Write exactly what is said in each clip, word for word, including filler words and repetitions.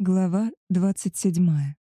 Глава двадцать седьмая.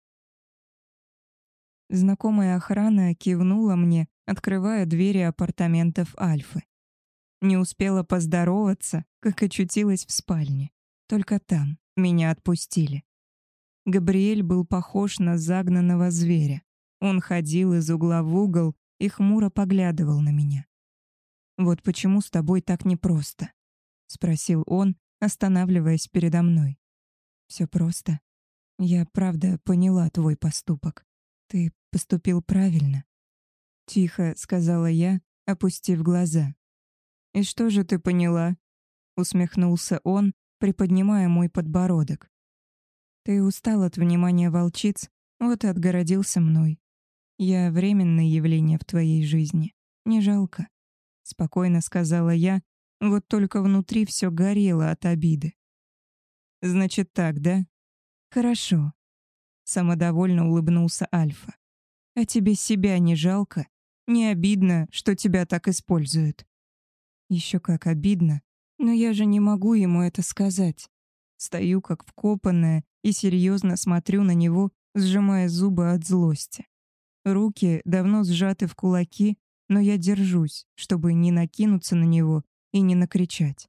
Знакомая охрана кивнула мне, открывая двери апартаментов Альфы. Не успела поздороваться, как очутилась в спальне. Только там меня отпустили. Габриэль был похож на загнанного зверя. Он ходил из угла в угол и хмуро поглядывал на меня. «Вот почему с тобой так непросто?» — спросил он, останавливаясь передо мной. «Все просто. Я правда поняла твой поступок. Ты поступил правильно», — тихо сказала я, опустив глаза. «И что же ты поняла?» — усмехнулся он, приподнимая мой подбородок. «Ты устал от внимания волчиц, вот и отгородился мной. Я временное явление в твоей жизни. Не жалко», — спокойно сказала я, вот только внутри все горело от обиды. «Значит так, да?» «Хорошо», — самодовольно улыбнулся Альфа. «А тебе себя не жалко? Не обидно, что тебя так используют?» Еще как обидно, но я же не могу ему это сказать. Стою как вкопанная и серьезно смотрю на него, сжимая зубы от злости. Руки давно сжаты в кулаки, но я держусь, чтобы не накинуться на него и не накричать.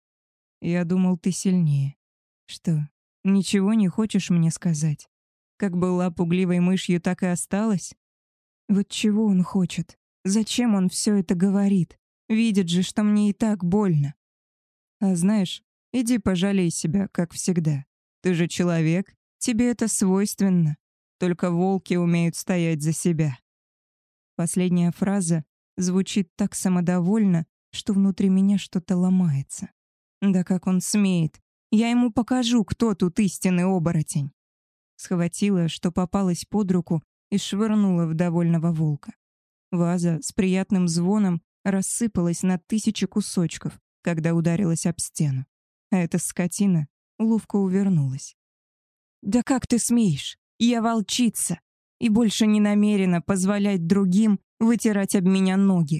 «Я думал, ты сильнее. Что, ничего не хочешь мне сказать? Как была пугливой мышью, так и осталась? Вот чего он хочет? Зачем он все это говорит? Видит же, что мне и так больно. А знаешь, иди пожалей себя, как всегда. Ты же человек, тебе это свойственно. Только волки умеют стоять за себя». Последняя фраза звучит так самодовольно, что внутри меня что-то ломается. Да как он смеет? Я ему покажу, кто тут истинный оборотень. Схватила, что попалась под руку, и швырнула в довольного волка. Ваза с приятным звоном рассыпалась на тысячи кусочков, когда ударилась об стену. А эта скотина ловко увернулась. «Да как ты смеешь? Я волчица и больше не намерена позволять другим вытирать об меня ноги».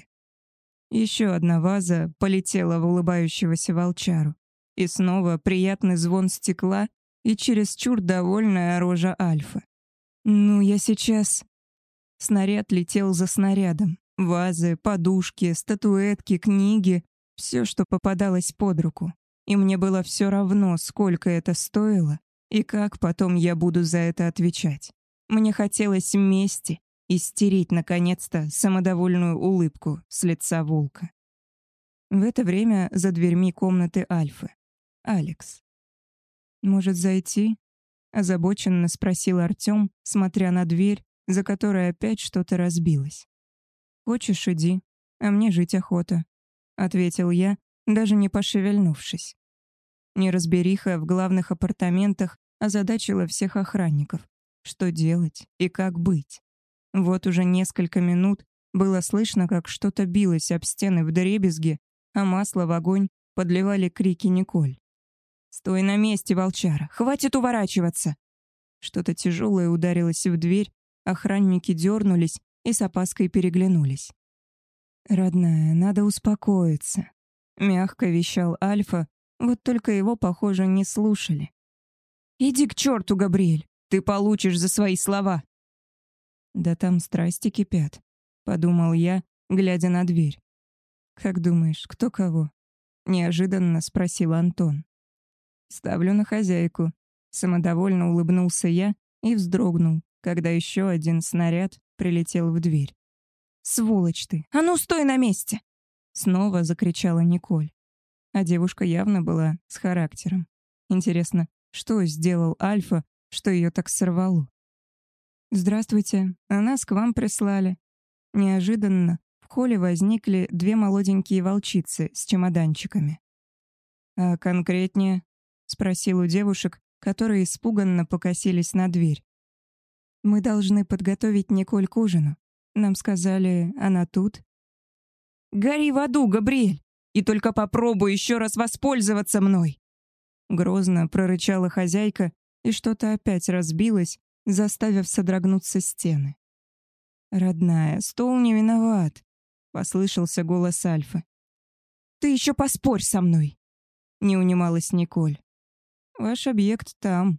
Еще одна ваза полетела в улыбающегося волчару. И снова приятный звон стекла и чересчур довольная рожа Альфы. «Ну, я сейчас...» Снаряд летел за снарядом. Вазы, подушки, статуэтки, книги — все, что попадалось под руку. И мне было все равно, сколько это стоило и как потом я буду за это отвечать. Мне хотелось мести и стереть, наконец-то, самодовольную улыбку с лица волка. В это время за дверьми комнаты Альфы. Алекс. «Может, зайти?» — озабоченно спросил Артём, смотря на дверь, за которой опять что-то разбилось. «Хочешь, иди, а мне жить охота», — ответил я, даже не пошевельнувшись. Неразбериха в главных апартаментах озадачила всех охранников. Что делать и как быть? Вот уже несколько минут было слышно, как что-то билось об стены вдребезги, а масло в огонь подливали крики Николь. «Стой на месте, волчара! Хватит уворачиваться!» Что-то тяжелое ударилось в дверь, охранники дернулись и с опаской переглянулись. «Родная, надо успокоиться», — мягко вещал Альфа, вот только его, похоже, не слушали. «Иди к черту, Габриэль! Ты получишь за свои слова!» «Да там страсти кипят», — подумал я, глядя на дверь. «Как думаешь, кто кого?» — неожиданно спросил Антон. «Ставлю на хозяйку», — самодовольно улыбнулся я и вздрогнул, когда еще один снаряд прилетел в дверь. «Сволочь ты! А ну, стой на месте!» Снова закричала Николь. А девушка явно была с характером. Интересно, что сделал Альфа, что ее так сорвало? «Здравствуйте, а нас к вам прислали». Неожиданно в холле возникли две молоденькие волчицы с чемоданчиками. «А конкретнее?» — спросил у девушек, которые испуганно покосились на дверь. «Мы должны подготовить Николь к ужину. Нам сказали, она тут». «Гори в аду, Габриэль, и только попробуй еще раз воспользоваться мной!» Грозно прорычала хозяйка, и что-то опять разбилось, заставив содрогнуться стены. «Родная, стол не виноват», — послышался голос Альфы. «Ты еще поспорь со мной!» — не унималась Николь. «Ваш объект там»,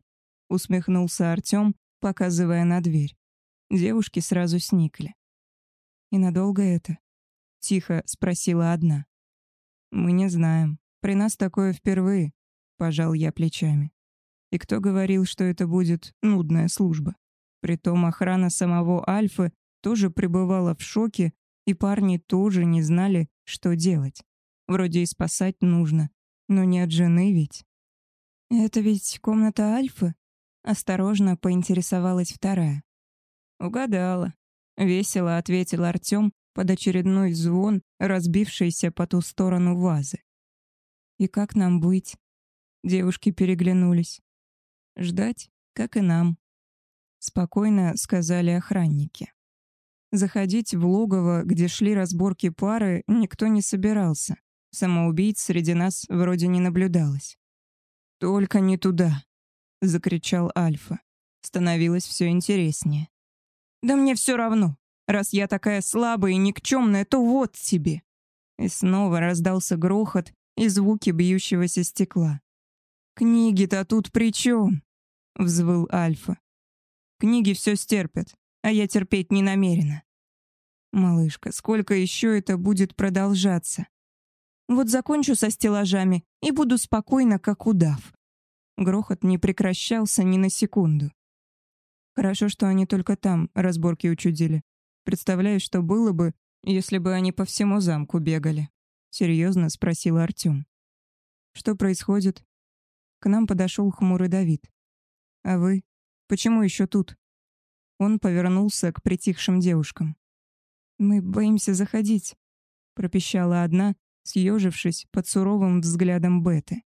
— усмехнулся Артём, показывая на дверь. Девушки сразу сникли. «И надолго это?» — тихо спросила одна. «Мы не знаем. При нас такое впервые», — пожал я плечами. «И кто говорил, что это будет нудная служба? Притом охрана самого Альфы тоже пребывала в шоке, и парни тоже не знали, что делать. Вроде и спасать нужно, но не от жены ведь». «Это ведь комната Альфы?» — осторожно поинтересовалась вторая. «Угадала», — весело ответил Артём под очередной звон, разбившийся по ту сторону вазы. «И как нам быть?» Девушки переглянулись. «Ждать, как и нам», — спокойно сказали охранники. Заходить в логово, где шли разборки пары, никто не собирался. Самоубийц среди нас вроде не наблюдалось. «Только не туда!» — закричал Альфа. Становилось все интереснее. «Да мне все равно. Раз я такая слабая и никчемная, то вот тебе!» И снова раздался грохот и звуки бьющегося стекла. «Книги-то тут при чем?» — взвыл Альфа. «Книги все стерпят, а я терпеть не намерена». «Малышка, сколько еще это будет продолжаться?» «Вот закончу со стеллажами и буду спокойна, как удав». Грохот не прекращался ни на секунду. Хорошо, что они только там разборки учудили. Представляю, что было бы, если бы они по всему замку бегали. Серьезно спросил Артём. Что происходит? К нам подошел хмурый Давид. А вы? Почему еще тут? Он повернулся к притихшим девушкам. Мы боимся заходить, пропищала одна, съежившись под суровым взглядом Беты.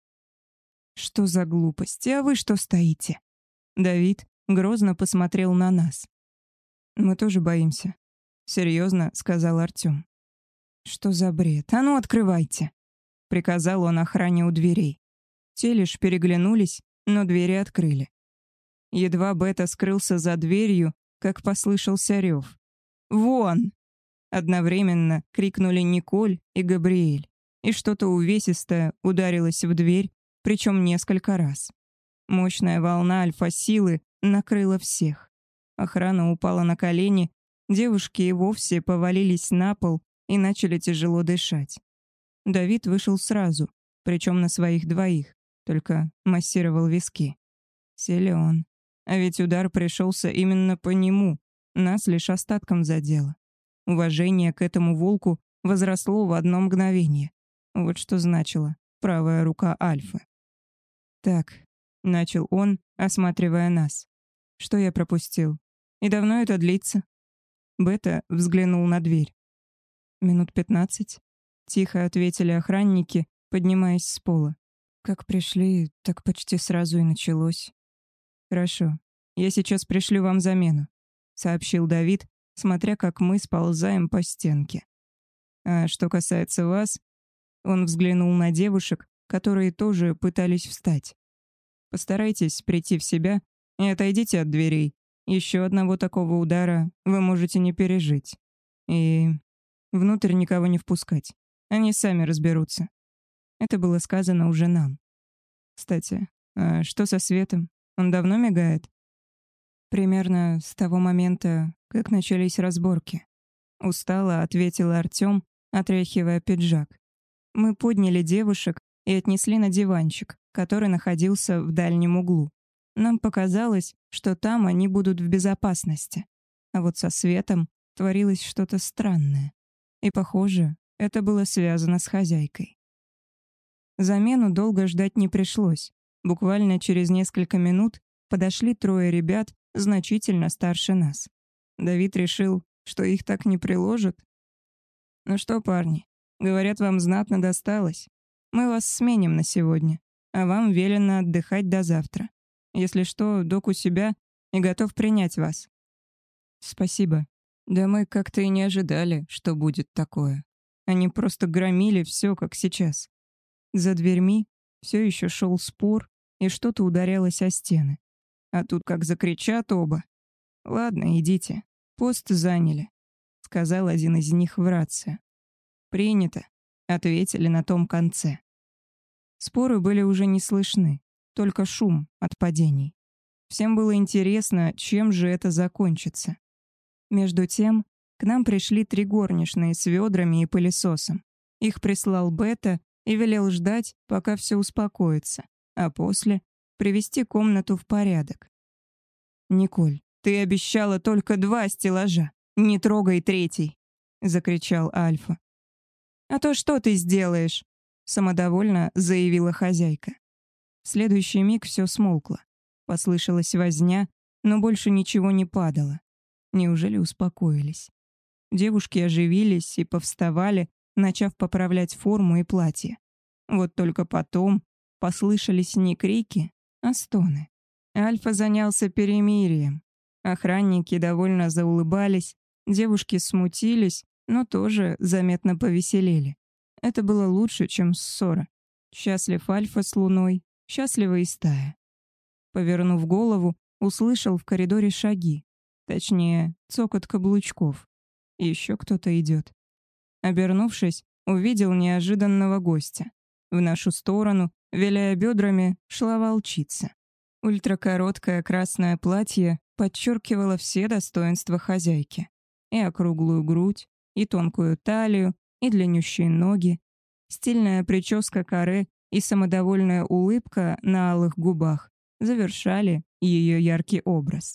Что за глупости, а вы что стоите? Давид грозно посмотрел на нас. Мы тоже боимся, серьезно сказал Артём. Что за бред? А ну открывайте, приказал он охране у дверей. Те лишь переглянулись, но двери открыли. Едва Бета скрылся за дверью, как послышался рев. «Вон!» Одновременно крикнули Николь и Габриэль, и что-то увесистое ударилось в дверь, причем несколько раз. Мощная волна альфа-силы накрыла всех. Охрана упала на колени, девушки и вовсе повалились на пол и начали тяжело дышать. Давид вышел сразу, причем на своих двоих, только массировал виски. Силен. А ведь удар пришелся именно по нему, нас лишь остатком задело. Уважение к этому волку возросло в одно мгновение. Вот что значило правая рука Альфы. «Так», — начал он, осматривая нас. «Что я пропустил? И давно это длится?» Бета взглянул на дверь. «Минут пятнадцать», — тихо ответили охранники, поднимаясь с пола. «Как пришли, так почти сразу и началось». «Хорошо, я сейчас пришлю вам замену», — сообщил Давид, смотря как мы сползаем по стенке. «А что касается вас...» Он взглянул на девушек, которые тоже пытались встать. «Постарайтесь прийти в себя и отойдите от дверей. Еще одного такого удара вы можете не пережить. И внутрь никого не впускать. Они сами разберутся». Это было сказано уже нам. «Кстати, а что со светом? Он давно мигает?» «Примерно с того момента, как начались разборки», — устало ответил Артём, отряхивая пиджак. Мы подняли девушек и отнесли на диванчик, который находился в дальнем углу. Нам показалось, что там они будут в безопасности. А вот со светом творилось что-то странное. И, похоже, это было связано с хозяйкой. Замену долго ждать не пришлось. Буквально через несколько минут подошли трое ребят, значительно старше нас. Давид решил, что их так не приложат. «Ну что, парни, говорят, вам знатно досталось. Мы вас сменим на сегодня, а вам велено отдыхать до завтра. Если что, док у себя и готов принять вас». «Спасибо. Да мы как-то и не ожидали, что будет такое. Они просто громили все, как сейчас». За дверьми все еще шел спор, и что-то ударялось о стены. А тут как закричат оба. «Ладно, идите. Пост заняли», — сказал один из них в рацию. «Принято», — ответили на том конце. Споры были уже не слышны, только шум от падений. Всем было интересно, чем же это закончится. Между тем, к нам пришли три горничные с ведрами и пылесосом. Их прислал Бета и велел ждать, пока все успокоится, а после привести комнату в порядок. «Николь, ты обещала только два стеллажа. Не трогай третий!» — закричал Альфа. «А то что ты сделаешь?» — самодовольно заявила хозяйка. В следующий миг все смолкло. Послышалась возня, но больше ничего не падало. Неужели успокоились? Девушки оживились и повставали, начав поправлять форму и платье. Вот только потом послышались не крики, а стоны. Альфа занялся перемирием. Охранники довольно заулыбались, девушки смутились, но тоже заметно повеселели. Это было лучше, чем ссора. Счастлив Альфа с Луной, счастлива и стая. Повернув голову, услышал в коридоре шаги. Точнее, цокот каблучков. Еще кто-то идет. Обернувшись, увидел неожиданного гостя. В нашу сторону, виляя бедрами, шла волчица. Ультракороткое красное платье подчеркивало все достоинства хозяйки. И округлую грудь, и тонкую талию, и длиннющие ноги. Стильная прическа каре и самодовольная улыбка на алых губах завершали ее яркий образ.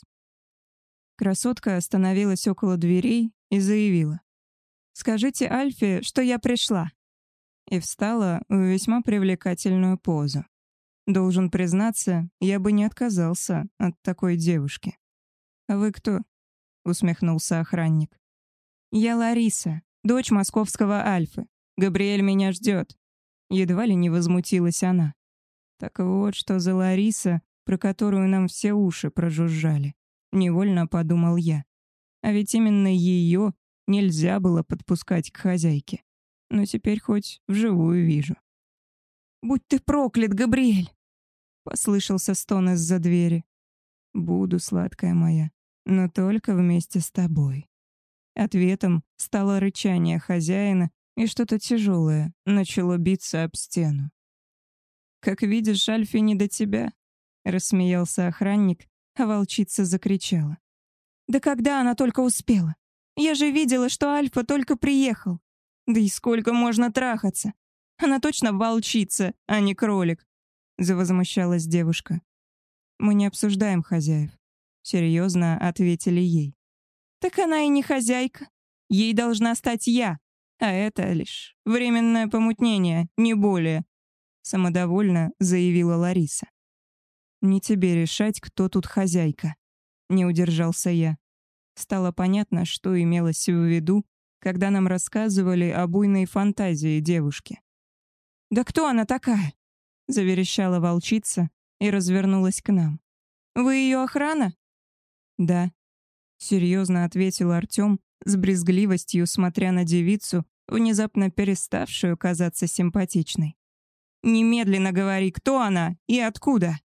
Красотка остановилась около дверей и заявила: «Скажите Альфе, что я пришла», и встала в весьма привлекательную позу. Должен признаться, я бы не отказался от такой девушки. «А вы кто?» — усмехнулся охранник. «Я Лариса, дочь московского Альфы. Габриэль меня ждет». Едва ли не возмутилась она. Так вот, что за Лариса, про которую нам все уши прожужжали. Невольно подумал я. А ведь именно ее нельзя было подпускать к хозяйке. Но теперь хоть вживую вижу. «Будь ты проклят, Габриэль!» — послышался стон из-за двери. «Буду, сладкая моя, но только вместе с тобой». Ответом стало рычание хозяина, и что-то тяжелое начало биться об стену. «Как видишь, Альфе не до тебя», — рассмеялся охранник, а волчица закричала. «Да когда она только успела? Я же видела, что Альфа только приехал. Да и сколько можно трахаться? Она точно волчица, а не кролик», — завозмущалась девушка. «Мы не обсуждаем хозяев», — серьезно ответили ей. «Так она и не хозяйка. Ей должна стать я, а это лишь временное помутнение, не более», — самодовольно заявила Лариса. «Не тебе решать, кто тут хозяйка», — не удержался я. Стало понятно, что имелось в виду, когда нам рассказывали о буйной фантазии девушки. «Да кто она такая?» — заверещала волчица и развернулась к нам. «Вы ее охрана?» «Да», — серьезно ответил Артем, с брезгливостью смотря на девицу, внезапно переставшую казаться симпатичной. «Немедленно говори, кто она и откуда?»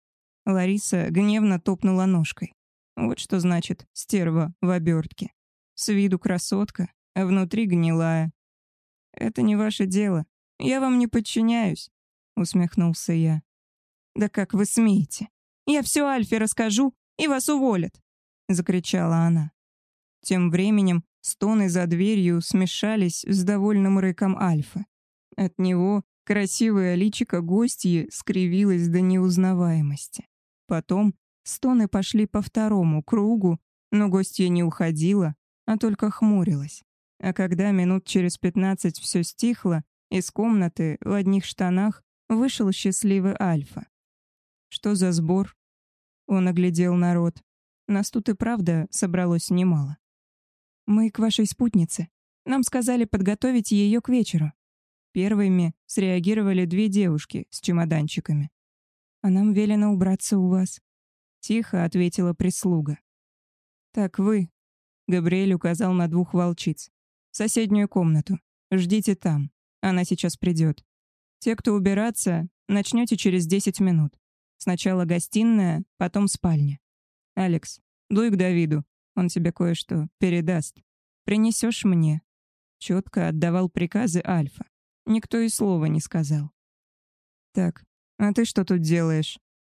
Лариса гневно топнула ножкой. Вот что значит стерва в обертке. С виду красотка, а внутри гнилая. «Это не ваше дело. Я вам не подчиняюсь», — усмехнулся я. «Да как вы смеете? Я все Альфе расскажу, и вас уволят», — закричала она. Тем временем стоны за дверью смешались с довольным рыком Альфы. От него красивое личико гостьи скривилось до неузнаваемости. Потом стоны пошли по второму кругу, но гостья не уходила, а только хмурилась. А когда минут через пятнадцать все стихло, из комнаты в одних штанах вышел счастливый Альфа. «Что за сбор?» Он оглядел народ. Нас тут и правда собралось немало. «Мы к вашей спутнице. Нам сказали подготовить ее к вечеру». Первыми среагировали две девушки с чемоданчиками. «А нам велено убраться у вас», — тихо ответила прислуга. «Так вы», — Габриэль указал на двух волчиц, — «в соседнюю комнату. Ждите там. Она сейчас придет. Те, кто убираться, начнете через десять минут. Сначала гостиная, потом спальня. Алекс, дуй к Давиду, он тебе кое-что передаст. Принесешь мне». Четко отдавал приказы Альфа. Никто и слова не сказал. «Так, а ты что тут делаешь?»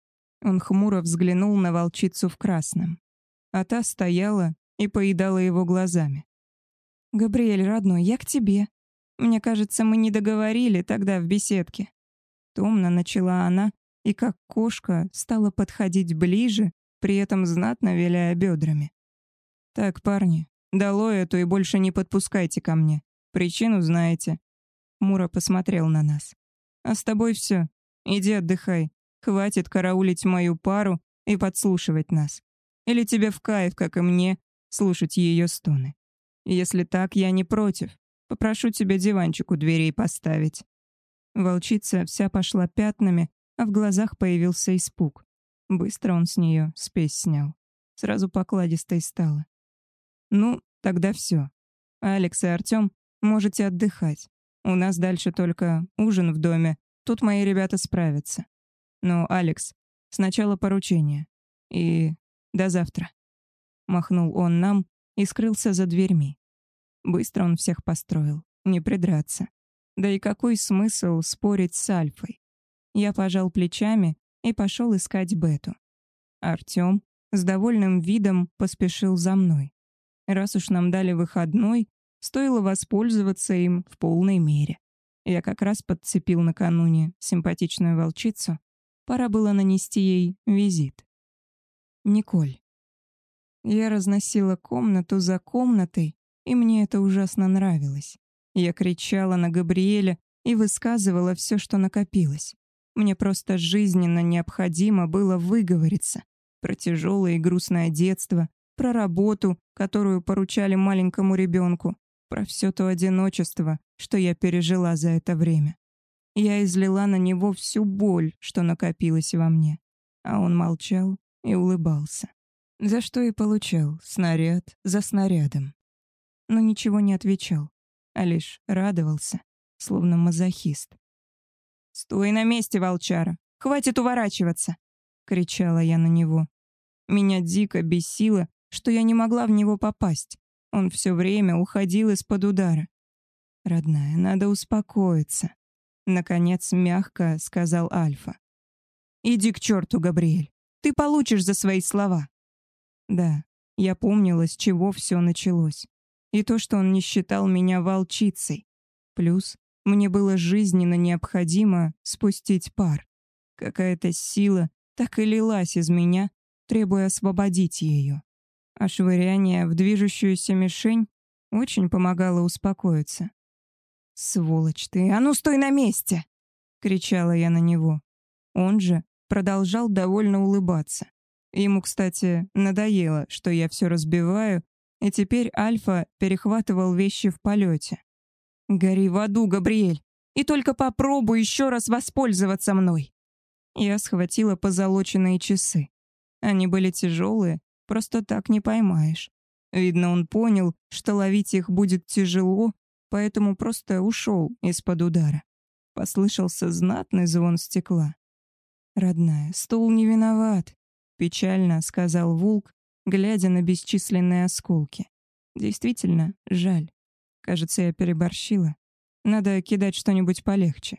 Он хмуро взглянул на волчицу в красном. А та стояла и поедала его глазами. «Габриэль, родной, я к тебе. Мне кажется, мы не договорили тогда в беседке». Томно начала она и, как кошка, стала подходить ближе, при этом знатно виляя бедрами. «Так, парни, долой эту и больше не подпускайте ко мне. Причину знаете». Мура посмотрел на нас. «А с тобой все. Иди отдыхай. Хватит караулить мою пару и подслушивать нас. Или тебе в кайф, как и мне, слушать ее стоны. Если так, я не против. Попрошу тебя диванчик у дверей поставить». Волчица вся пошла пятнами, а в глазах появился испуг. Быстро он с нее спесь снял. Сразу покладистой стало. «Ну, тогда все. Алекс и Артём, можете отдыхать. У нас дальше только ужин в доме. Тут мои ребята справятся. Но, Алекс, сначала поручение. И до завтра». Махнул он нам и скрылся за дверьми. Быстро он всех построил, не придраться. Да и какой смысл спорить с Альфой? Я пожал плечами и пошел искать Бету. Артём с довольным видом поспешил за мной. Раз уж нам дали выходной, стоило воспользоваться им в полной мере. Я как раз подцепил накануне симпатичную волчицу. Пора было нанести ей визит. Николь. Я разносила комнату за комнатой, и мне это ужасно нравилось. Я кричала на Габриэля и высказывала все, что накопилось. Мне просто жизненно необходимо было выговориться про тяжелое и грустное детство, про работу, которую поручали маленькому ребенку, про все то одиночество, что я пережила за это время. Я излила на него всю боль, что накопилась во мне, а он молчал и улыбался. За что и получал снаряд за снарядом. Но ничего не отвечал, а лишь радовался, словно мазохист. «Стой на месте, волчара! Хватит уворачиваться!» — кричала я на него. Меня дико бесило, что я не могла в него попасть. Он все время уходил из-под удара. «Родная, надо успокоиться», — наконец мягко сказал Альфа. «Иди к черту, Габриэль! Ты получишь за свои слова!» Да, я помнила, с чего все началось. И то, что он не считал меня волчицей. Плюс мне было жизненно необходимо спустить пар. Какая-то сила так и лилась из меня, требуя освободить ее. А швыряние в движущуюся мишень очень помогало успокоиться. «Сволочь ты! А ну стой на месте!» — кричала я на него. Он же продолжал довольно улыбаться. Ему, кстати, надоело, что я все разбиваю, и теперь Альфа перехватывал вещи в полете. «Гори в аду, Габриэль, и только попробуй еще раз воспользоваться мной!» Я схватила позолоченные часы. Они были тяжелые, просто так не поймаешь. Видно, он понял, что ловить их будет тяжело, поэтому просто ушел из-под удара. Послышался знатный звон стекла. «Родная, стул не виноват», — печально сказал Вулк, глядя на бесчисленные осколки. «Действительно, жаль. Кажется, я переборщила. Надо кидать что-нибудь полегче».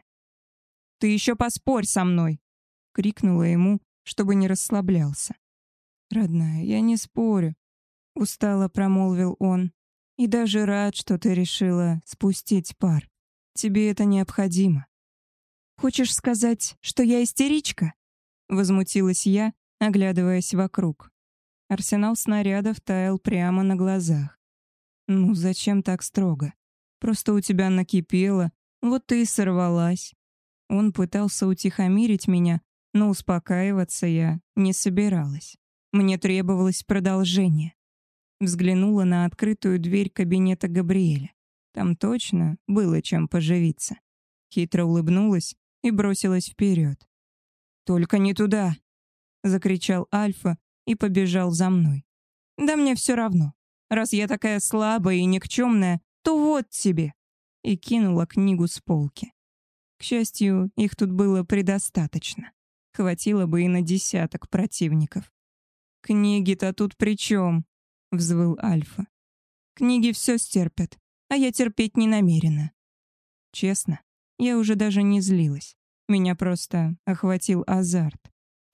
«Ты еще поспорь со мной!» — крикнула ему, чтобы не расслаблялся. «Родная, я не спорю», — устало промолвил он. «И даже рад, что ты решила спустить пар. Тебе это необходимо». «Хочешь сказать, что я истеричка?» — возмутилась я, оглядываясь вокруг. Арсенал снарядов таял прямо на глазах. «Ну, зачем так строго? Просто у тебя накипело, вот ты и сорвалась». Он пытался утихомирить меня, но успокаиваться я не собиралась. Мне требовалось продолжение. Взглянула на открытую дверь кабинета Габриэля. Там точно было чем поживиться. Хитро улыбнулась и бросилась вперед. «Только не туда!» — закричал Альфа и побежал за мной. «Да мне все равно. Раз я такая слабая и никчемная, то вот тебе!» И кинула книгу с полки. К счастью, их тут было предостаточно. Хватило бы и на десяток противников. «Книги-то тут при чем?» — взвыл Альфа. «Книги все стерпят, а я терпеть не намерена». Честно, я уже даже не злилась. Меня просто охватил азарт.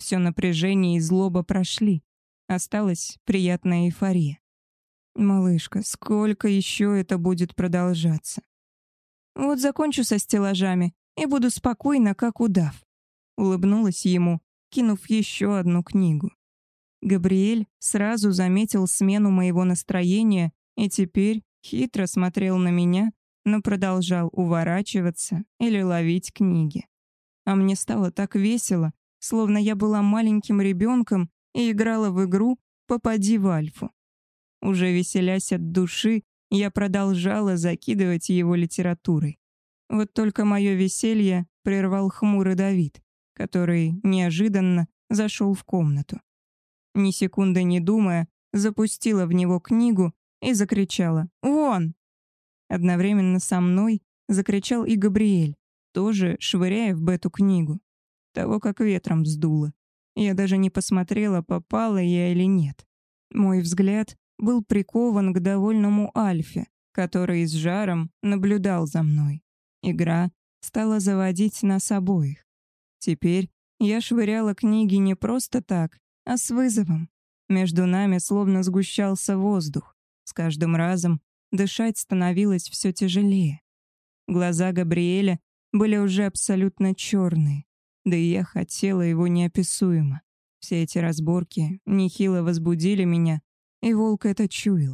Все напряжение и злоба прошли. Осталась приятная эйфория. Малышка, сколько еще это будет продолжаться? Вот закончу со стеллажами и буду спокойна, как удав. Улыбнулась ему, кинув еще одну книгу. Габриэль сразу заметил смену моего настроения и теперь хитро смотрел на меня, но продолжал уворачиваться или ловить книги. А мне стало так весело, словно я была маленьким ребенком и играла в игру «Попади в Альфу». Уже веселясь от души, я продолжала закидывать его литературой. Вот только мое веселье прервал хмурый Давид, который неожиданно зашел в комнату. Ни секунды не думая, запустила в него книгу и закричала «Вон!». Одновременно со мной закричал и Габриэль, тоже швыряя в Бету книгу. Того как ветром сдуло. Я даже не посмотрела, попала я или нет. Мой взгляд был прикован к довольному Альфе, который с жаром наблюдал за мной. Игра стала заводить нас обоих. Теперь я швыряла книги не просто так, а с вызовом. Между нами словно сгущался воздух. С каждым разом дышать становилось все тяжелее. Глаза Габриэля были уже абсолютно черные, да и я хотела его неописуемо. Все эти разборки нехило возбудили меня, и волк это чуял.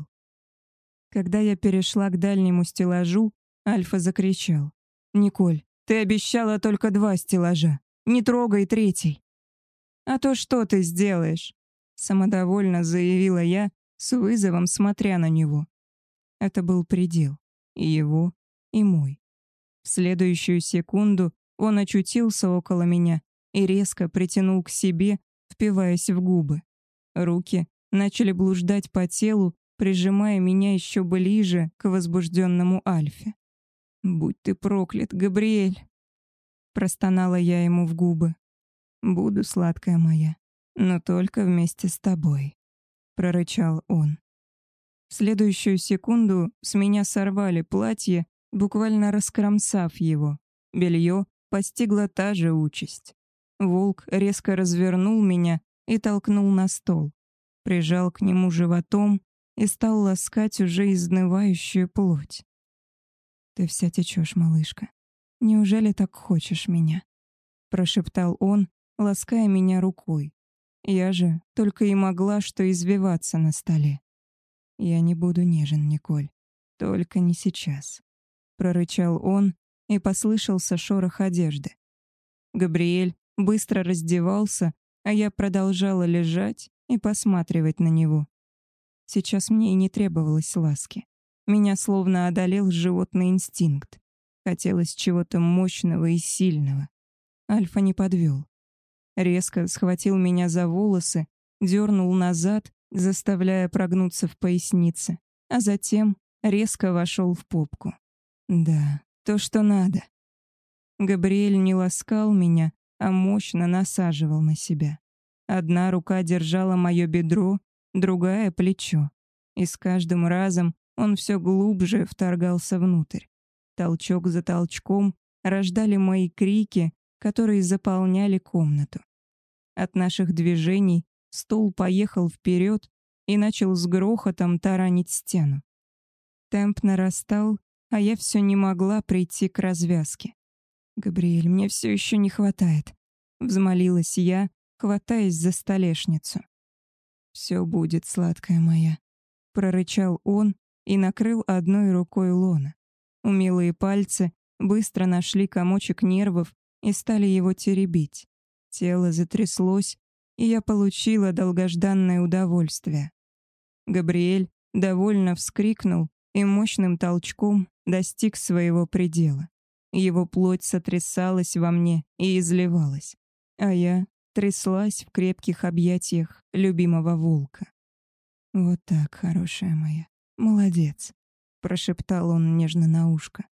Когда я перешла к дальнему стеллажу, Альфа закричал: «Николь, ты обещала только два стеллажа. Не трогай третий». «А то что ты сделаешь?» — самодовольно заявила я, с вызовом смотря на него. Это был предел. И его, и мой. В следующую секунду он очутился около меня и резко притянул к себе, впиваясь в губы. Руки начали блуждать по телу, прижимая меня еще ближе к возбужденному Альфе. «Будь ты проклят, Габриэль!» Простонала я ему в губы. «Буду, сладкая моя, но только вместе с тобой», — прорычал он. В следующую секунду с меня сорвали платье, буквально раскромсав его. Белье постигла та же участь. Волк резко развернул меня и толкнул на стол, прижал к нему животом и стал ласкать уже изнывающую плоть. «Ты вся течешь, малышка. Неужели так хочешь меня?» — прошептал он, лаская меня рукой. Я же только и могла что извиваться на столе. «Я не буду нежен, Николь. Только не сейчас», — прорычал он, и послышался шорох одежды. Габриэль быстро раздевался, а я продолжала лежать и посматривать на него. Сейчас мне и не требовалось ласки. Меня словно одолел животный инстинкт. Хотелось чего-то мощного и сильного. Альфа не подвел. Резко схватил меня за волосы, дернул назад, заставляя прогнуться в пояснице, а затем резко вошел в попку. Да, то, что надо. Габриэль не ласкал меня, а мощно насаживал на себя. Одна рука держала мое бедро, другая — плечо. И с каждым разом он все глубже вторгался внутрь. Толчок за толчком рождали мои крики, которые заполняли комнату. От наших движений стул поехал вперед и начал с грохотом таранить стену. Темп нарастал, а я все не могла прийти к развязке. «Габриэль, мне все еще не хватает», — взмолилась я, хватаясь за столешницу. «Все будет, сладкая моя», — прорычал он и накрыл одной рукой лона. Умелые пальцы быстро нашли комочек нервов и стали его теребить. Тело затряслось, и я получила долгожданное удовольствие. Габриэль довольно вскрикнул и мощным толчком достиг своего предела. Его плоть сотрясалась во мне и изливалась, а я тряслась в крепких объятиях любимого волка. «Вот так, хорошая моя, молодец», — прошептал он нежно на ушко.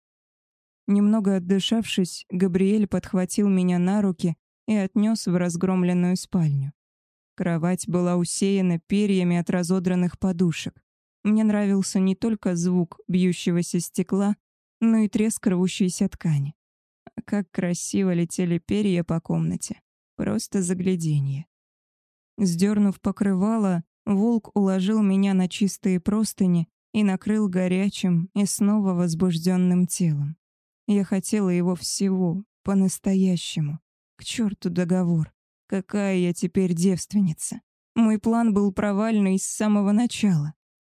Немного отдышавшись, Габриэль подхватил меня на руки и отнес в разгромленную спальню. Кровать была усеяна перьями от разодранных подушек. Мне нравился не только звук бьющегося стекла, но и треск рвущейся ткани. А как красиво летели перья по комнате. Просто загляденье. Сдернув покрывало, волк уложил меня на чистые простыни и накрыл горячим и снова возбужденным телом. Я хотела его всего, по-настоящему. К черту договор. Какая я теперь девственница. Мой план был провальный с самого начала.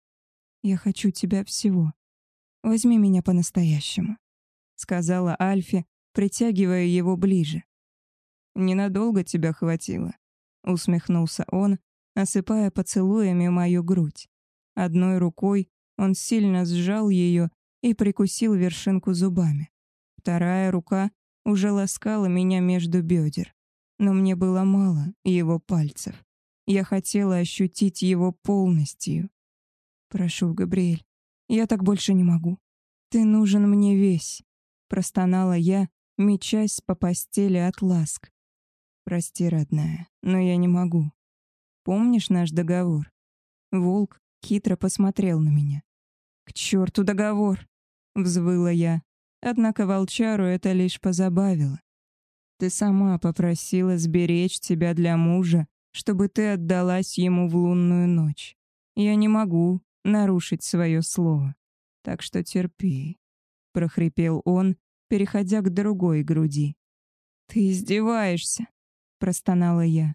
«Я хочу тебя всего. Возьми меня по-настоящему», — сказала Альфи, притягивая его ближе. «Ненадолго тебя хватило», — усмехнулся он, осыпая поцелуями мою грудь. Одной рукой он сильно сжал ее и прикусил вершинку зубами. Вторая рука уже ласкала меня между бедер. Но мне было мало его пальцев. Я хотела ощутить его полностью. «Прошу, Габриэль, я так больше не могу. Ты нужен мне весь», — простонала я, мечась по постели от ласк. «Прости, родная, но я не могу. Помнишь наш договор?» Волк хитро посмотрел на меня. «К черту договор!» — взвыла я. Однако волчару это лишь позабавило. «Ты сама попросила сберечь тебя для мужа, чтобы ты отдалась ему в лунную ночь. Я не могу нарушить свое слово, так что терпи», — прохрипел он, переходя к другой груди. «Ты издеваешься?» — простонала я.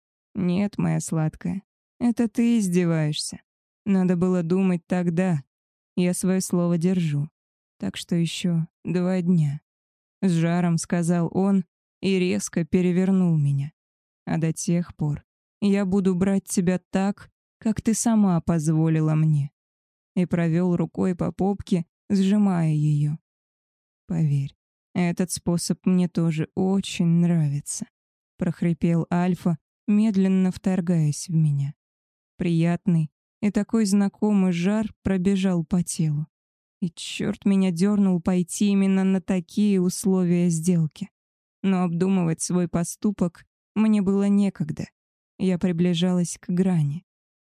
«Нет, моя сладкая, это ты издеваешься. Надо было думать тогда. Я свое слово держу. Так что еще два дня», — с жаром сказал он и резко перевернул меня. «А до тех пор я буду брать тебя так, как ты сама позволила мне», и провел рукой по попке, сжимая ее. «Поверь, этот способ мне тоже очень нравится», — прохрипел Альфа, медленно вторгаясь в меня. Приятный и такой знакомый жар пробежал по телу. И черт меня дернул пойти именно на такие условия сделки. Но обдумывать свой поступок мне было некогда. Я приближалась к грани.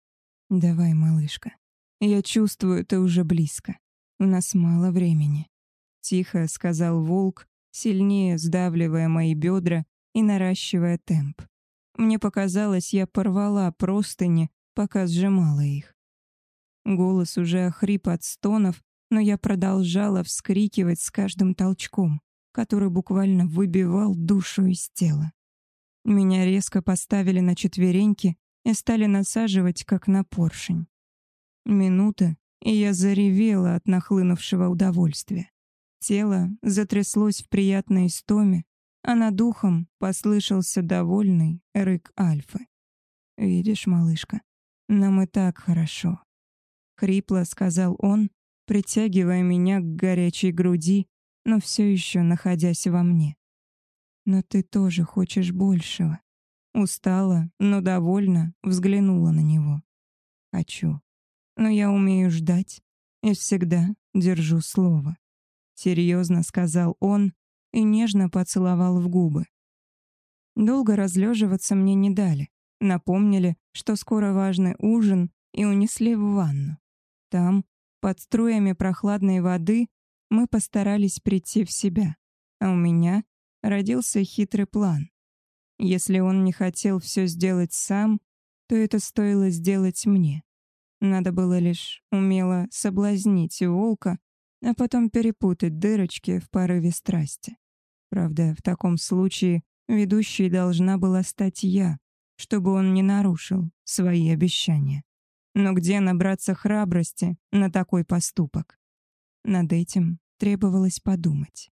«Давай, малышка. Я чувствую, ты уже близко. У нас мало времени», — тихо сказал волк, сильнее сдавливая мои бедра и наращивая темп. Мне показалось, я порвала простыни, пока сжимала их. Голос уже охрип от стонов, но я продолжала вскрикивать с каждым толчком, который буквально выбивал душу из тела. Меня резко поставили на четвереньки и стали насаживать, как на поршень. Минута, и я заревела от нахлынувшего удовольствия. Тело затряслось в приятной истоме, а над ухом послышался довольный рык Альфы. «Видишь, малышка, нам и так хорошо», — хрипло сказал он, притягивая меня к горячей груди, но все еще находясь во мне. «Но ты тоже хочешь большего». Устала, но довольно взглянула на него. «Хочу. Но я умею ждать и всегда держу слово», — серьезно сказал он и нежно поцеловал в губы. Долго разлеживаться мне не дали. Напомнили, что скоро важный ужин, и унесли в ванну. Там, под струями прохладной воды, мы постарались прийти в себя. А у меня родился хитрый план. Если он не хотел все сделать сам, то это стоило сделать мне. Надо было лишь умело соблазнить волка, а потом перепутать дырочки в порыве страсти. Правда, в таком случае ведущей должна была стать я, чтобы он не нарушил свои обещания. Но где набраться храбрости на такой поступок? Над этим требовалось подумать.